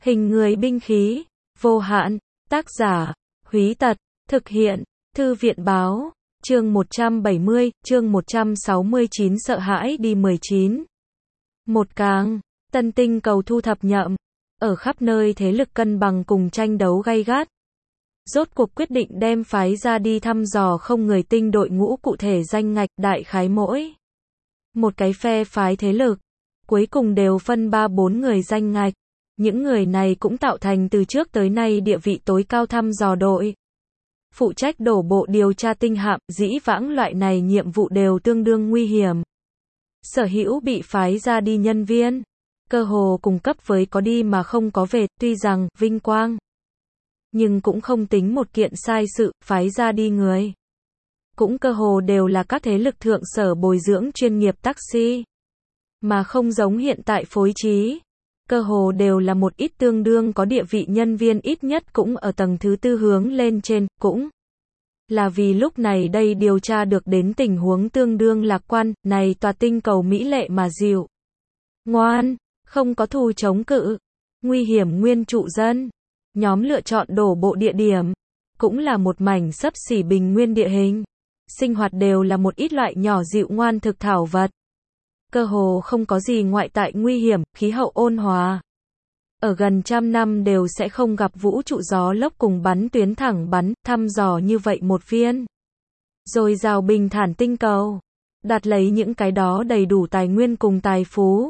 Hình người binh khí, vô hạn, tác giả, Húy Tật, thực hiện, Thư viện báo, chương 170, chương 169 sợ hãi đi 19. Một càng, tân tinh cầu thu thập nhậm, ở khắp nơi thế lực cân bằng cùng tranh đấu gay gắt. Rốt cuộc quyết định đem phái ra đi thăm dò không người tinh đội ngũ cụ thể danh ngạch, đại khái mỗi một cái phe phái thế lực, cuối cùng đều phân 3-4 người danh ngạch. Những người này cũng tạo thành từ trước tới nay địa vị tối cao thăm dò đội. Phụ trách đổ bộ điều tra tinh hạm, dĩ vãng loại này nhiệm vụ đều tương đương nguy hiểm. Sở hữu bị phái ra đi nhân viên, cơ hồ cùng cấp với có đi mà không có về, tuy rằng, vinh quang. Nhưng cũng không tính một kiện sai sự, phái ra đi người. Cũng cơ hồ đều là các thế lực thượng sở bồi dưỡng chuyên nghiệp taxi. Mà không giống hiện tại phối trí. Cơ hồ đều là một ít tương đương có địa vị nhân viên ít nhất cũng ở tầng thứ tư hướng lên trên, cũng là vì lúc này đây điều tra được đến tình huống tương đương lạc quan, này tòa tinh cầu mỹ lệ mà dịu. Ngoan, không có thù chống cự, nguy hiểm nguyên trụ dân. Nhóm lựa chọn đổ bộ địa điểm, cũng là một mảnh xấp xỉ bình nguyên địa hình. Sinh hoạt đều là một ít loại nhỏ dịu ngoan thực thảo vật. Cơ hồ không có gì ngoại tại nguy hiểm, khí hậu ôn hòa. Ở gần 100 năm đều sẽ không gặp vũ trụ gió lốc cùng bắn tuyến thẳng bắn, thăm dò như vậy một viên. Rồi rào bình thản tinh cầu. Đặt lấy những cái đó đầy đủ tài nguyên cùng tài phú.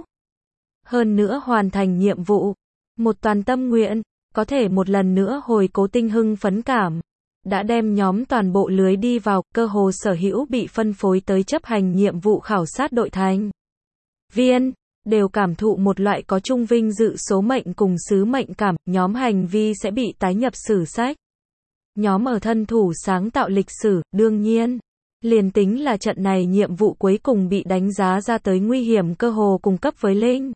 Hơn nữa hoàn thành nhiệm vụ. Một toàn tâm nguyện, có thể một lần nữa hồi cố tinh hưng phấn cảm. Đã đem nhóm toàn bộ lưới đi vào, cơ hồ sở hữu bị phân phối tới chấp hành nhiệm vụ khảo sát đội thành viên, đều cảm thụ một loại có chung vinh dự số mệnh cùng sứ mệnh cảm, nhóm hành vi sẽ bị tái nhập sử sách. Nhóm ở thân thủ sáng tạo lịch sử, đương nhiên. Liền tính là trận này nhiệm vụ cuối cùng bị đánh giá ra tới nguy hiểm cơ hồ cùng cấp với linh.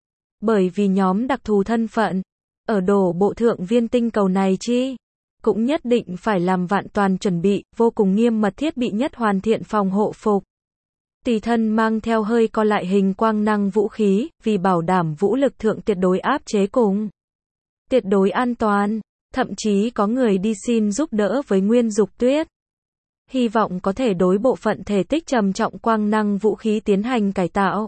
Bởi vì nhóm đặc thù thân phận, ở đổ bộ thượng viên tinh cầu này chi, cũng nhất định phải làm vạn toàn chuẩn bị, vô cùng nghiêm mật thiết bị nhất hoàn thiện phòng hộ phục. Tùy thân mang theo hơi co lại hình quang năng vũ khí, vì bảo đảm vũ lực thượng tuyệt đối áp chế cùng tuyệt đối an toàn, thậm chí có người đi xin giúp đỡ với Nguyên Dục Tuyết. Hy vọng có thể đối bộ phận thể tích trầm trọng quang năng vũ khí tiến hành cải tạo.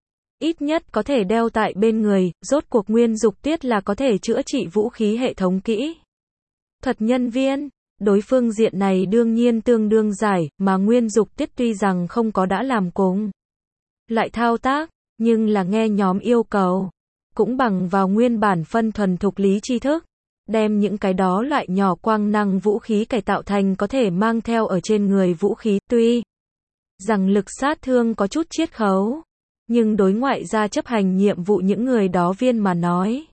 Ít nhất có thể đeo tại bên người, rốt cuộc Nguyên Dục Tuyết là có thể chữa trị vũ khí hệ thống kỹ thuật nhân viên. Đối phương diện này đương nhiên tương đương giải, mà Nguyên Dục Tuyết tuy rằng không có đã làm cùng lại thao tác, nhưng là nghe nhóm yêu cầu, cũng bằng vào nguyên bản phân thuần thục lý tri thức, đem những cái đó loại nhỏ quang năng vũ khí cải tạo thành có thể mang theo ở trên người vũ khí, tuy rằng lực sát thương có chút chiết khấu, nhưng đối ngoại ra chấp hành nhiệm vụ những người đó viên mà nói,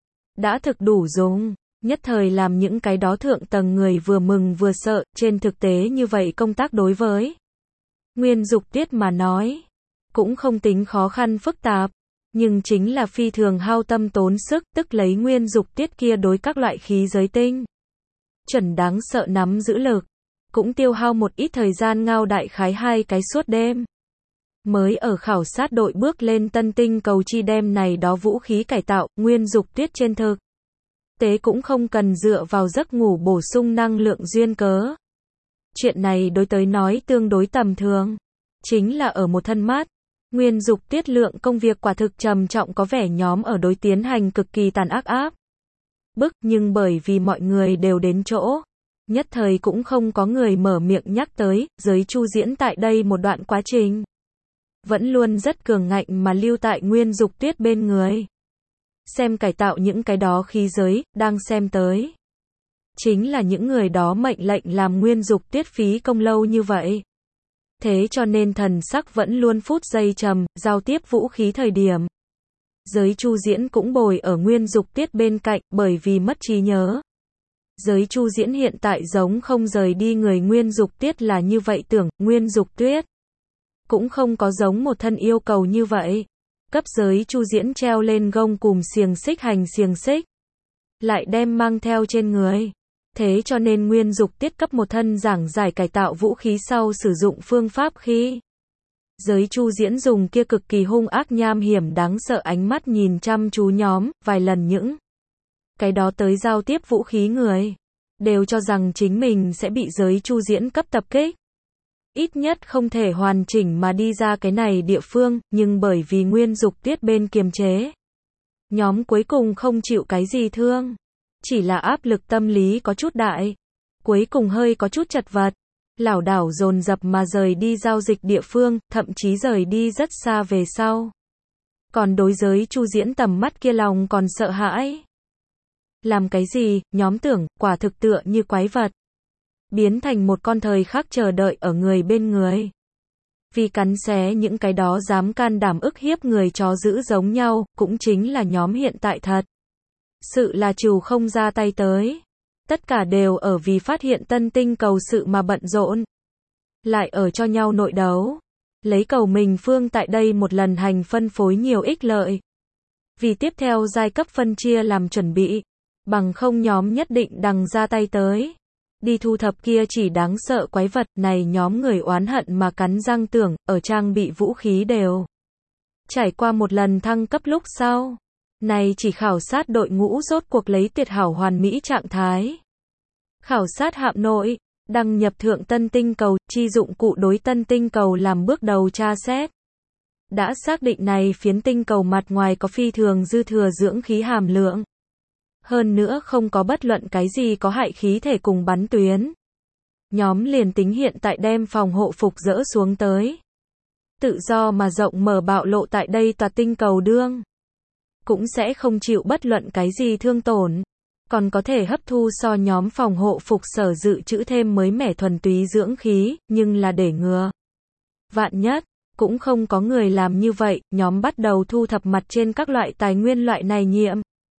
đã thực đủ dùng. Nhất thời làm những cái đó thượng tầng người vừa mừng vừa sợ, trên thực tế như vậy công tác đối với Nguyên Dục Tuyết mà nói, cũng không tính khó khăn phức tạp, nhưng chính là phi thường hao tâm tốn sức, tức lấy Nguyên Dục Tuyết kia đối các loại khí giới tinh chuẩn đáng sợ nắm giữ lực, cũng tiêu hao một ít thời gian ngao đại khái 2 cái suốt đêm. Mới ở khảo sát đội bước lên tân tinh cầu chi đem này đó vũ khí cải tạo, Nguyên Dục Tuyết trên thực tế cũng không cần dựa vào giấc ngủ bổ sung năng lượng duyên cớ. Chuyện này đối tới nói tương đối tầm thường. Chính là ở một thân mát. Nguyên Dục Tuyết lượng công việc quả thực trầm trọng có vẻ nhóm ở đối tiến hành cực kỳ tàn ác áp bức, nhưng bởi vì mọi người đều đến chỗ, nhất thời cũng không có người mở miệng nhắc tới, giới chu diễn tại đây một đoạn quá trình. Vẫn luôn rất cường ngạnh mà lưu tại Nguyên Dục Tuyết bên người. Xem cải tạo những cái đó khí giới, đang xem tới. Chính là những người đó mệnh lệnh làm Nguyên Dục Tuyết phí công lâu như vậy. Thế cho nên thần sắc vẫn luôn phút giây trầm, giao tiếp vũ khí thời điểm. Giới chu diễn cũng bồi ở Nguyên Dục Tuyết bên cạnh, bởi vì mất trí nhớ. Giới chu diễn hiện tại giống không rời đi người Nguyên Dục Tuyết là như vậy tưởng, Nguyên Dục Tuyết cũng không có giống một thân yêu cầu như vậy. Cấp giới chu diễn treo lên gông cùm xiềng xích hành xiềng xích, lại đem mang theo trên người. Thế cho nên Nguyên Dục Tuyết cấp một thân giảng giải cải tạo vũ khí sau sử dụng phương pháp khi giới chu diễn dùng kia cực kỳ hung ác nham hiểm đáng sợ ánh mắt nhìn chăm chú nhóm, vài lần những cái đó tới giao tiếp vũ khí người, đều cho rằng chính mình sẽ bị giới Chu Diễn cấp tập kích. Ít nhất không thể hoàn chỉnh mà đi ra cái này địa phương, nhưng bởi vì Nguyên Dục Tuyết bên kiềm chế, nhóm cuối cùng không chịu cái gì thương. Chỉ là áp lực tâm lý có chút đại. Cuối cùng hơi có chút chật vật. Lảo đảo dồn dập mà rời đi giao dịch địa phương, thậm chí rời đi rất xa về sau. Còn đối giới Chu Diễn tầm mắt kia lòng còn sợ hãi. Làm cái gì, nhóm tưởng, quả thực tựa như quái vật. Biến thành một con thời khắc chờ đợi ở người bên người. Vì cắn xé những cái đó dám can đảm ức hiếp người chó dữ giống nhau, cũng chính là nhóm hiện tại thật. Sự là trừ không ra tay tới. Tất cả đều ở vì phát hiện tân tinh cầu sự mà bận rộn. Lại ở cho nhau nội đấu. Lấy cầu mình phương tại đây một lần hành phân phối nhiều ích lợi. Vì tiếp theo giai cấp phân chia làm chuẩn bị. Bằng không nhóm nhất định đằng ra tay tới. Đi thu thập kia chỉ đáng sợ quái vật này nhóm người oán hận mà cắn răng tưởng, ở trang bị vũ khí đều. Trải qua một lần thăng cấp lúc sau. Này chỉ khảo sát đội ngũ rốt cuộc lấy tuyệt hảo hoàn mỹ trạng thái. Khảo sát hạm nội, đăng nhập thượng tân tinh cầu, chi dụng cụ đối tân tinh cầu làm bước đầu tra xét. Đã xác định này phiến tinh cầu mặt ngoài có phi thường dư thừa dưỡng khí hàm lượng. Hơn nữa không có bất luận cái gì có hại khí thể cùng bắn tuyến. Nhóm liền tính hiện tại đem phòng hộ phục dỡ xuống tới. Tự do mà rộng mở bạo lộ tại đây tòa tinh cầu đương. Cũng sẽ không chịu bất luận cái gì thương tổn. Còn có thể hấp thu so nhóm phòng hộ phục sở dự trữ thêm mới mẻ thuần túy dưỡng khí, nhưng là để ngừa. Vạn nhất, cũng không có người làm như vậy, nhóm bắt đầu thu thập mặt trên các loại tài nguyên loại này nhiệm.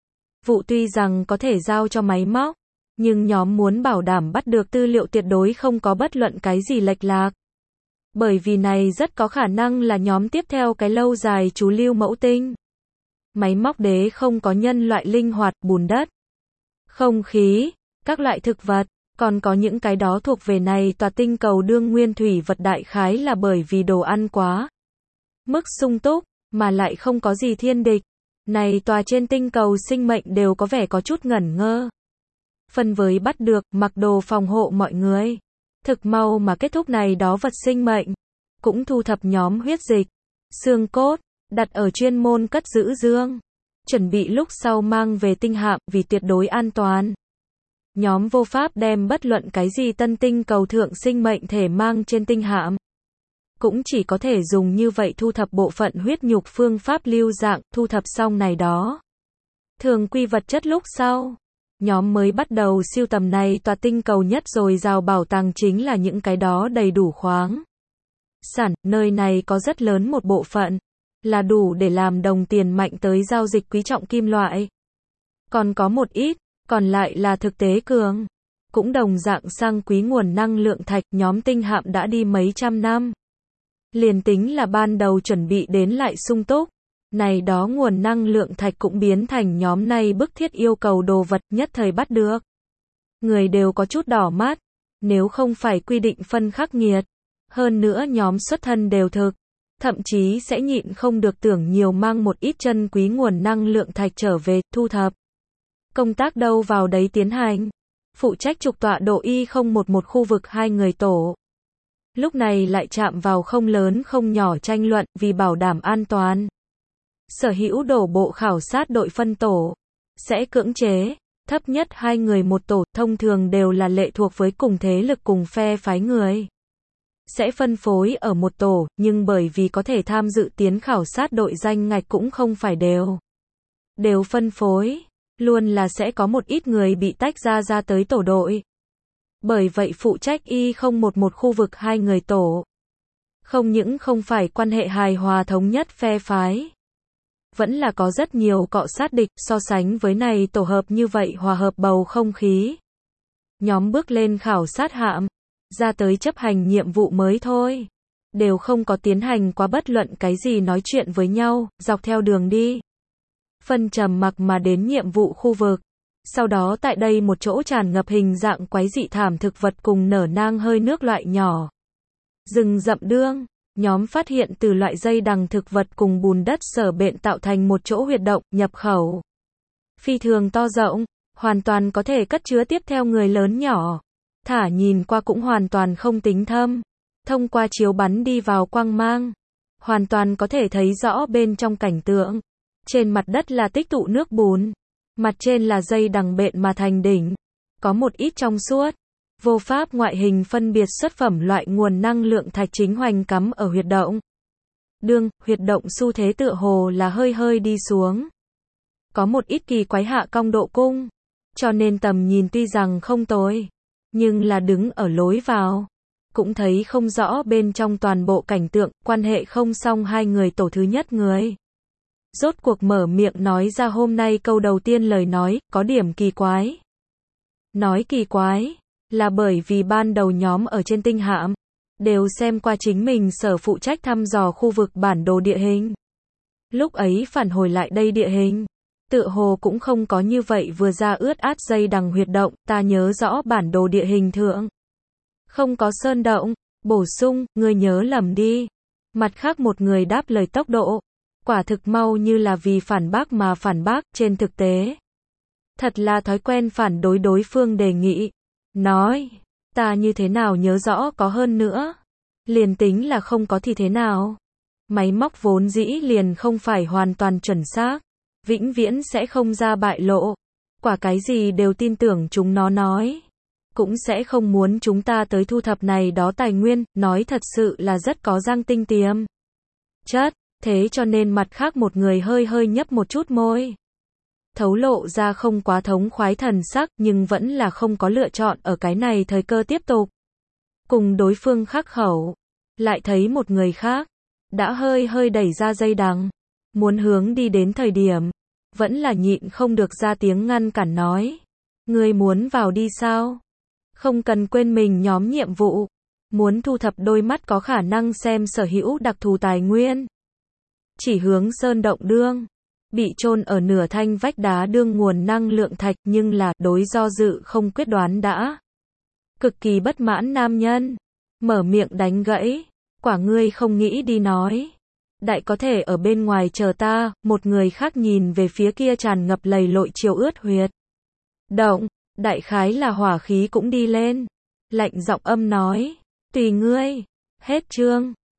Vụ tuy rằng có thể giao cho máy móc, nhưng nhóm muốn bảo đảm bắt được tư liệu tuyệt đối không có bất luận cái gì lệch lạc. Bởi vì này rất có khả năng là nhóm tiếp theo cái lâu dài chú lưu mẫu tinh. Máy móc đế không có nhân loại linh hoạt, bùn đất, không khí, các loại thực vật, còn có những cái đó thuộc về này tòa tinh cầu đương nguyên thủy vật đại khái là bởi vì đồ ăn quá mức sung túc, mà lại không có gì thiên địch. Này tòa trên tinh cầu sinh mệnh đều có vẻ có chút ngẩn ngơ. Phần với bắt được, mặc đồ phòng hộ mọi người. Thực mau mà kết thúc này đó vật sinh mệnh. Cũng thu thập nhóm huyết dịch, xương cốt, đặt ở chuyên môn cất giữ dương. Chuẩn bị lúc sau mang về tinh hạm vì tuyệt đối an toàn. Nhóm vô pháp đem bất luận cái gì tân tinh cầu thượng sinh mệnh thể mang trên tinh hạm. Cũng chỉ có thể dùng như vậy thu thập bộ phận huyết nhục phương pháp lưu dạng, thu thập xong này đó. Thường quy vật chất lúc sau. Nhóm mới bắt đầu siêu tầm này tòa tinh cầu nhất rồi rào bảo tàng chính là những cái đó đầy đủ khoáng. Sản, nơi này có rất lớn một bộ phận. Là đủ để làm đồng tiền mạnh tới giao dịch quý trọng kim loại. Còn có một ít, còn lại là thực tế cường. Cũng đồng dạng sang quý nguồn năng lượng thạch nhóm tinh hạm đã đi mấy trăm năm. Liền tính là ban đầu chuẩn bị đến lại sung túc. Này đó nguồn năng lượng thạch cũng biến thành nhóm này bức thiết yêu cầu đồ vật nhất thời bắt được. Người đều có chút đỏ mắt. Nếu không phải quy định phân khắc nghiệt. Hơn nữa nhóm xuất thân đều thực. Thậm chí sẽ nhịn không được tưởng nhiều mang một ít chân quý nguồn năng lượng thạch trở về, thu thập. Công tác đâu vào đấy tiến hành. Phụ trách trục tọa độ Y011 khu vực 2 người tổ. Lúc này lại chạm vào không lớn không nhỏ tranh luận vì bảo đảm an toàn. Sở hữu đổ bộ khảo sát đội phân tổ. Sẽ cưỡng chế. Thấp nhất 2 người một tổ, thông thường đều là lệ thuộc với cùng thế lực cùng phe phái người. Sẽ phân phối ở một tổ, nhưng bởi vì có thể tham dự tiến khảo sát đội danh ngạch cũng không phải đều phân phối, luôn là sẽ có một ít người bị tách ra tới tổ đội. Bởi vậy phụ trách Y011 khu vực 2 người tổ. Không những không phải quan hệ hài hòa thống nhất phe phái. Vẫn là có rất nhiều cọ sát địch so sánh với này tổ hợp như vậy hòa hợp bầu không khí. Nhóm bước lên khảo sát hạm. Ra tới chấp hành nhiệm vụ mới thôi. Đều không có tiến hành quá bất luận cái gì nói chuyện với nhau, dọc theo đường đi. Phân trầm mặc mà đến nhiệm vụ khu vực. Sau đó tại đây một chỗ tràn ngập hình dạng quái dị thảm thực vật cùng nở nang hơi nước loại nhỏ. Rừng rậm đương, nhóm phát hiện từ loại dây đằng thực vật cùng bùn đất sở bện tạo thành một chỗ huyệt động, nhập khẩu. Phi thường to rộng, hoàn toàn có thể cất chứa tiếp theo người lớn nhỏ. Thả nhìn qua cũng hoàn toàn không tính thâm. Thông qua chiếu bắn đi vào quang mang, hoàn toàn có thể thấy rõ bên trong cảnh tượng. Trên mặt đất là tích tụ nước bùn, mặt trên là dây đằng bện mà thành đỉnh, có một ít trong suốt, vô pháp ngoại hình phân biệt xuất phẩm loại nguồn năng lượng thạch chính hoành cắm ở huyệt động. Huyệt động xu thế tựa hồ là hơi hơi đi xuống. Có một ít kỳ quái hạ cong độ cung, cho nên tầm nhìn tuy rằng không tồi, nhưng là đứng ở lối vào, cũng thấy không rõ bên trong toàn bộ cảnh tượng, quan hệ không xong hai người tổ thứ nhất người. Rốt cuộc mở miệng nói ra hôm nay câu đầu tiên lời nói, có điểm kỳ quái. Nói kỳ quái, là bởi vì ban đầu nhóm ở trên tinh hạm, đều xem qua chính mình sở phụ trách thăm dò khu vực bản đồ địa hình. Lúc ấy phản hồi lại đây địa hình, tựa hồ cũng không có như vậy vừa ra ướt át dây đằng huyệt động, ta nhớ rõ bản đồ địa hình thượng. Không có sơn động, bổ sung, ngươi nhớ lầm đi. Mặt khác một người đáp lời tốc độ, quả thực mau như là vì phản bác mà phản bác, trên thực tế. Thật là thói quen phản đối đối phương đề nghị. Nói, ta như thế nào nhớ rõ có hơn nữa. Liền tính là không có thì thế nào. Máy móc vốn dĩ liền không phải hoàn toàn chuẩn xác. Vĩnh viễn sẽ không ra bại lộ. Quả cái gì đều tin tưởng chúng nó nói. Cũng sẽ không muốn chúng ta tới thu thập này đó tài nguyên, nói thật sự là rất có giang tinh tiềm chất, thế cho nên mặt khác một người hơi hơi nhấp một chút môi. Thấu lộ ra không quá thống khoái thần sắc, nhưng vẫn là không có lựa chọn ở cái này thời cơ tiếp tục. Cùng đối phương khắc khẩu, lại thấy một người khác, đã hơi hơi đẩy ra dây đằng, muốn hướng đi đến thời điểm, vẫn là nhịn không được ra tiếng ngăn cản nói. Ngươi muốn vào đi sao? Không cần quên mình nhóm nhiệm vụ. Muốn thu thập đôi mắt có khả năng xem sở hữu đặc thù tài nguyên. Chỉ hướng sơn động đương. Bị chôn ở nửa thanh vách đá đương nguồn năng lượng thạch nhưng là đối do dự không quyết đoán đã. Cực kỳ bất mãn nam nhân. Mở miệng đánh gãy. Quả ngươi không nghĩ đi nói. Đại có thể ở bên ngoài chờ ta, một người khác nhìn về phía kia tràn ngập lầy lội chiều ướt huyệt động. Đại khái là hỏa khí cũng đi lên. Lạnh giọng âm nói. Tùy ngươi. Hết chương.